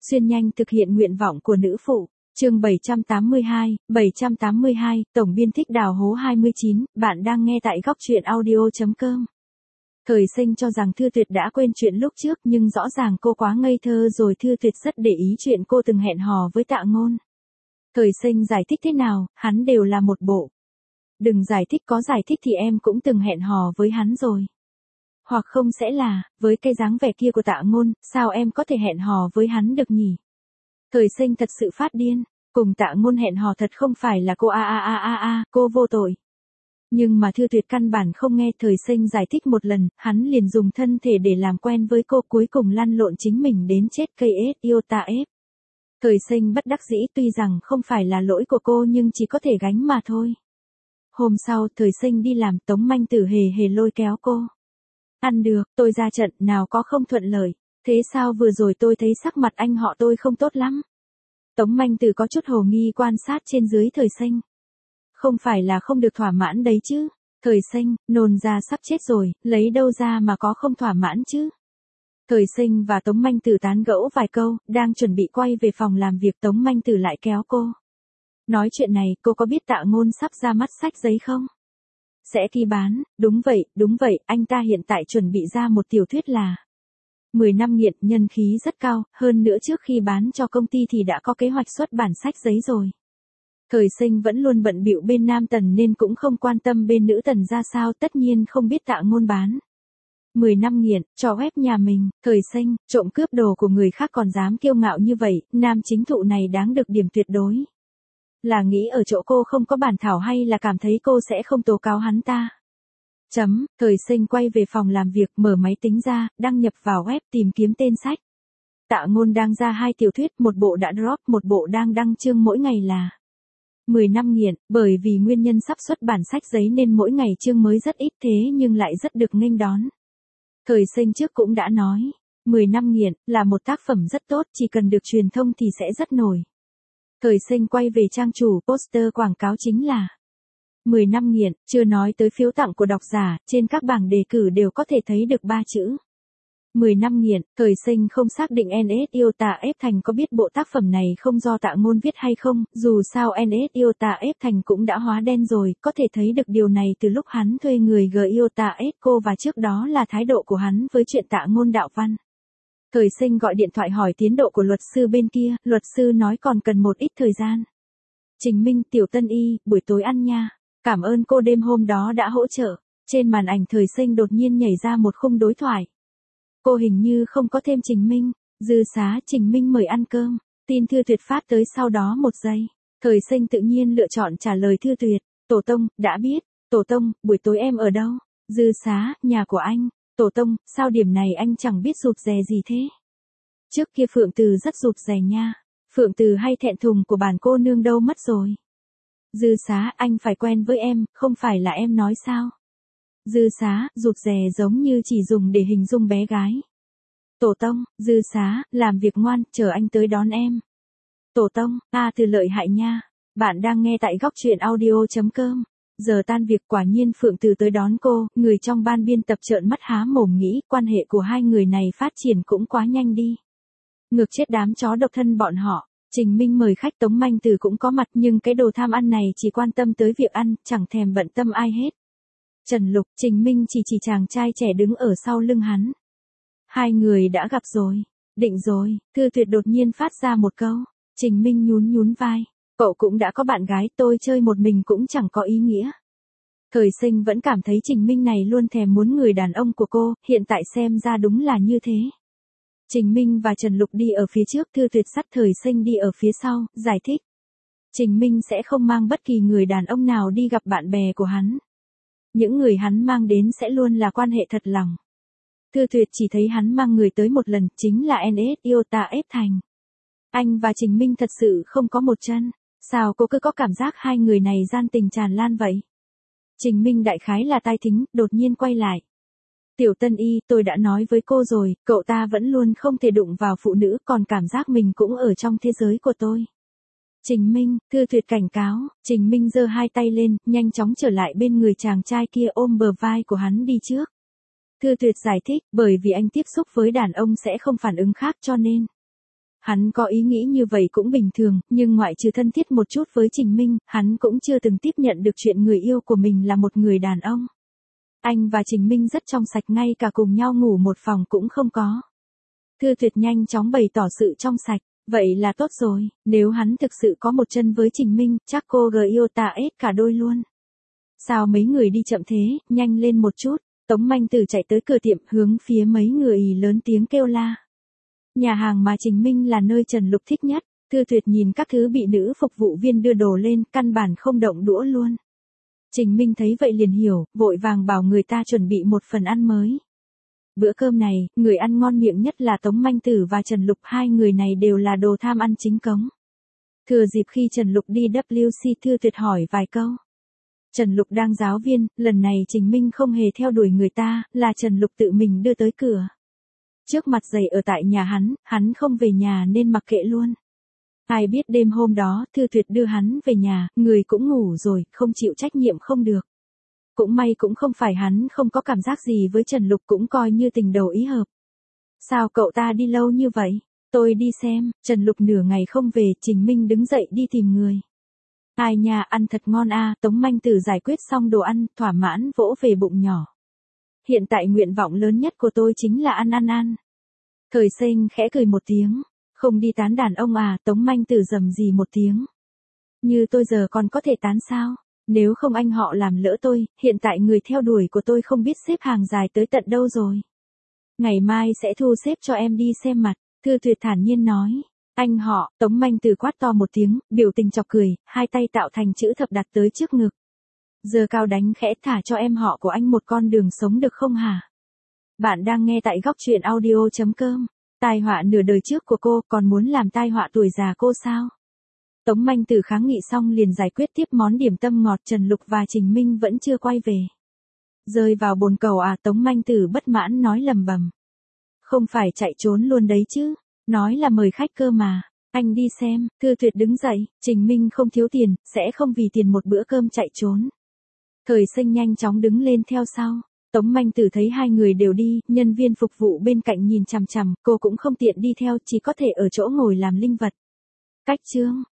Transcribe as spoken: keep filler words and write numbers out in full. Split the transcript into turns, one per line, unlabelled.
Xuyên nhanh thực hiện nguyện vọng của nữ phụ. Chương bảy trăm tám mươi hai, bảy trăm tám mươi hai, tổng biên thích đào hố hai mươi chín, bạn đang nghe tại góc truyện audio chấm com. Thời Sinh cho rằng Thư Tuyệt đã quên chuyện lúc trước, nhưng rõ ràng cô quá ngây thơ rồi. Thư Tuyệt rất để ý chuyện cô từng hẹn hò với Tạ Ngôn. Thời Sinh giải thích thế nào, hắn đều là một bộ. Đừng giải thích, có giải thích thì em cũng từng hẹn hò với hắn rồi. Hoặc không sẽ là, với cái dáng vẻ kia của Tạ Ngôn, sao em có thể hẹn hò với hắn được nhỉ? Thời Sinh thật sự phát điên, cùng Tạ Ngôn hẹn hò thật không phải là cô a a a a a, cô vô tội. Nhưng mà Thư Tuyệt căn bản không nghe. Thời Sinh giải thích một lần, hắn liền dùng thân thể để làm quen với cô, cuối cùng lăn lộn chính mình đến chết. Cây ết yêu ta ép. Thời Sinh bất đắc dĩ, tuy rằng không phải là lỗi của cô nhưng chỉ có thể gánh mà thôi. Hôm sau, Thời Sinh đi làm, Tống Manh Tử hề hề lôi kéo cô. Ăn được, tôi ra trận, nào có không thuận lợi. Thế sao vừa rồi tôi thấy sắc mặt anh họ tôi không tốt lắm? Tống Manh Tử có chút hồ nghi quan sát trên dưới Thời Sinh. Không phải là không được thỏa mãn đấy chứ? Thời Sinh, nôn ra sắp chết rồi, lấy đâu ra mà có không thỏa mãn chứ? Thời Sinh và Tống Manh Tử tán gẫu vài câu, đang chuẩn bị quay về phòng làm việc, Tống Manh Tử lại kéo cô. Nói chuyện này, cô có biết Tạ Ngôn sắp ra mắt sách giấy không? Sẽ ký bán, đúng vậy, đúng vậy, anh ta hiện tại chuẩn bị ra một tiểu thuyết là mười năm nghiện, nhân khí rất cao, hơn nữa trước khi bán cho công ty thì đã có kế hoạch xuất bản sách giấy rồi. Thời Sinh vẫn luôn bận bịu bên nam tần nên cũng không quan tâm bên nữ tần ra sao, tất nhiên không biết Tạ Ngôn bán mười năm nghiện, cho web nhà mình. Thời Sinh, trộm cướp đồ của người khác còn dám kiêu ngạo như vậy, nam chính thụ này đáng được điểm tuyệt đối. Là nghĩ ở chỗ cô không có bản thảo hay là cảm thấy cô sẽ không tố cáo hắn ta? Chấm, Thời Sinh quay về phòng làm việc, mở máy tính ra, đăng nhập vào web tìm kiếm tên sách. Tạ Ngôn đang ra hai tiểu thuyết, một bộ đã drop, một bộ đang đăng chương, mỗi ngày là mười năm nghiện. Bởi vì nguyên nhân sắp xuất bản sách giấy nên mỗi ngày chương mới rất ít, thế nhưng lại rất được nghênh đón. Thời Sinh trước cũng đã nói, mười năm nghiện là một tác phẩm rất tốt, chỉ cần được truyền thông thì sẽ rất nổi. Thời Sinh quay về trang chủ, poster quảng cáo chính là mười năm nghiện, chưa nói tới phiếu tặng của độc giả, trên các bảng đề cử đều có thể thấy được ba chữ mười năm nghiện. Thời Sinh không xác định en ét yêu ta ép thành có biết bộ tác phẩm này không do Tạ Ngôn viết hay không, dù sao en ét yêu ta ép thành cũng đã hóa đen rồi, có thể thấy được điều này từ lúc hắn thuê người G yêu ta ép cô, và trước đó là thái độ của hắn với chuyện Tạ Ngôn đạo văn. Thời Sinh gọi điện thoại hỏi tiến độ của luật sư bên kia, luật sư nói còn cần một ít thời gian. Trình Minh, Tiểu Tân Y, buổi tối ăn nha. Cảm ơn cô đêm hôm đó đã hỗ trợ. Trên màn ảnh Thời Sinh đột nhiên nhảy ra một khung đối thoại. Cô hình như không có thêm Trình Minh. Dư xá, Trình Minh mời ăn cơm. Tin Thư Tuyệt phát tới sau đó một giây. Thời Sinh tự nhiên lựa chọn trả lời Thư Tuyệt. Tổ tông, đã biết. Tổ tông, buổi tối em ở đâu? Dư xá, nhà của anh. Tổ tông, sao điểm này anh chẳng biết rụt rè gì thế? Trước kia Phượng Từ rất rụt rè nha. Phượng Từ hay thẹn thùng của bản cô nương đâu mất rồi? Dư xá, anh phải quen với em, không phải là em nói sao? Dư xá, rụt rè giống như chỉ dùng để hình dung bé gái. Tổ tông, Dư xá, làm việc ngoan, chờ anh tới đón em. Tổ tông, a từ lợi hại nha. Bạn đang nghe tại góc truyện audio chấm com. Giờ tan việc, quả nhiên Phượng Từ tới đón cô, người trong ban biên tập trợn mắt há mồm nghĩ quan hệ của hai người này phát triển cũng quá nhanh đi. Ngược chết đám chó độc thân bọn họ. Trình Minh mời khách, Tống Manh Tử cũng có mặt, nhưng cái đồ tham ăn này chỉ quan tâm tới việc ăn, chẳng thèm bận tâm ai hết. Trần Lục, Trình Minh chỉ chỉ chàng trai trẻ đứng ở sau lưng hắn. Hai người đã gặp rồi. Định rồi, Thư Tuyệt đột nhiên phát ra một câu. Trình Minh nhún nhún vai. Cậu cũng đã có bạn gái, tôi chơi một mình cũng chẳng có ý nghĩa. Thời Sinh vẫn cảm thấy Trình Minh này luôn thèm muốn người đàn ông của cô, hiện tại xem ra đúng là như thế. Trình Minh và Trần Lục đi ở phía trước, Thư Tuyệt dắt Thời Sinh đi ở phía sau, giải thích. Trình Minh sẽ không mang bất kỳ người đàn ông nào đi gặp bạn bè của hắn. Những người hắn mang đến sẽ luôn là quan hệ thật lòng. Thư Tuyệt chỉ thấy hắn mang người tới một lần, chính là en ét yêu ta ép thành. Anh và Trình Minh thật sự không có một chân. Sao cô cứ có cảm giác hai người này gian tình tràn lan vậy? Trình Minh đại khái là tai thính, đột nhiên quay lại. Tiểu Tân Y, tôi đã nói với cô rồi, cậu ta vẫn luôn không thể đụng vào phụ nữ, còn cảm giác mình cũng ở trong thế giới của tôi. Trình Minh, Thư Tuyệt cảnh cáo. Trình Minh giơ hai tay lên, nhanh chóng trở lại bên người chàng trai kia, ôm bờ vai của hắn đi trước. Thư Tuyệt giải thích, bởi vì anh tiếp xúc với đàn ông sẽ không phản ứng khác cho nên. Hắn có ý nghĩ như vậy cũng bình thường, nhưng ngoại trừ thân thiết một chút với Trình Minh, hắn cũng chưa từng tiếp nhận được chuyện người yêu của mình là một người đàn ông. Anh và Trình Minh rất trong sạch, ngay cả cùng nhau ngủ một phòng cũng không có. Thư Tuyệt nhanh chóng bày tỏ sự trong sạch, vậy là tốt rồi, nếu hắn thực sự có một chân với Trình Minh, chắc cô gờ yêu ta ết cả đôi luôn. Sao mấy người đi chậm thế, nhanh lên một chút. Tống Manh Tử chạy tới cửa tiệm, hướng phía mấy người lớn tiếng kêu la. Nhà hàng mà Trình Minh là nơi Trần Lục thích nhất. Thư Tuyệt nhìn các thứ bị nữ phục vụ viên đưa đồ lên, căn bản không động đũa luôn. Trình Minh thấy vậy liền hiểu, vội vàng bảo người ta chuẩn bị một phần ăn mới. Bữa cơm này, người ăn ngon miệng nhất là Tống Manh Tử và Trần Lục, hai người này đều là đồ tham ăn chính cống. Thừa dịp khi Trần Lục đi vê kép xê, Thư Tuyệt hỏi vài câu. Trần Lục đang giáo viên, lần này Trình Minh không hề theo đuổi người ta, là Trần Lục tự mình đưa tới cửa. Trước mặt giày ở tại nhà hắn, hắn không về nhà nên mặc kệ luôn. Ai biết đêm hôm đó, Thư Tuyệt đưa hắn về nhà, người cũng ngủ rồi, không chịu trách nhiệm không được. Cũng may cũng không phải hắn không có cảm giác gì với Trần Lục, cũng coi như tình đầu ý hợp. Sao cậu ta đi lâu như vậy? Tôi đi xem. Trần Lục nửa ngày không về, Trình Minh đứng dậy đi tìm người. Ai nha, ăn thật ngon a. À, Tống Manh Tử giải quyết xong đồ ăn, thỏa mãn vỗ về bụng nhỏ. Hiện tại nguyện vọng lớn nhất của tôi chính là ăn ăn ăn. Thời Sinh khẽ cười một tiếng. Không đi tán đàn ông à? Tống Manh Tử rầm rì một tiếng. Như tôi giờ còn có thể tán sao? Nếu không anh họ làm lỡ tôi, hiện tại người theo đuổi của tôi không biết xếp hàng dài tới tận đâu rồi. Ngày mai sẽ thu xếp cho em đi xem mặt. Thư Tuyệt thản nhiên nói. Anh họ. Tống Manh Tử quát to một tiếng, biểu tình chọc cười, hai tay tạo thành chữ thập đặt tới trước ngực. Giờ cao đánh khẽ, thả cho em họ của anh một con đường sống được không hả? Bạn đang nghe tại góc truyện audio chấm com. Tai họa nửa đời trước của cô, còn muốn làm tai họa tuổi già cô sao? Tống Manh Tử kháng nghị xong liền giải quyết tiếp món điểm tâm ngọt. Trần Lục và Trình Minh vẫn chưa quay về. Rơi vào bồn cầu à? Tống Manh Tử bất mãn nói lầm bầm. Không phải chạy trốn luôn đấy chứ? Nói là mời khách cơ mà. Anh đi xem. Thư Tuyệt đứng dậy. Trình Minh không thiếu tiền, sẽ không vì tiền một bữa cơm chạy trốn. Thời Sinh nhanh chóng đứng lên theo sau. Tống Manh Tử thấy hai người đều đi, nhân viên phục vụ bên cạnh nhìn chằm chằm, cô cũng không tiện đi theo, chỉ có thể ở chỗ ngồi làm linh vật. Cách chương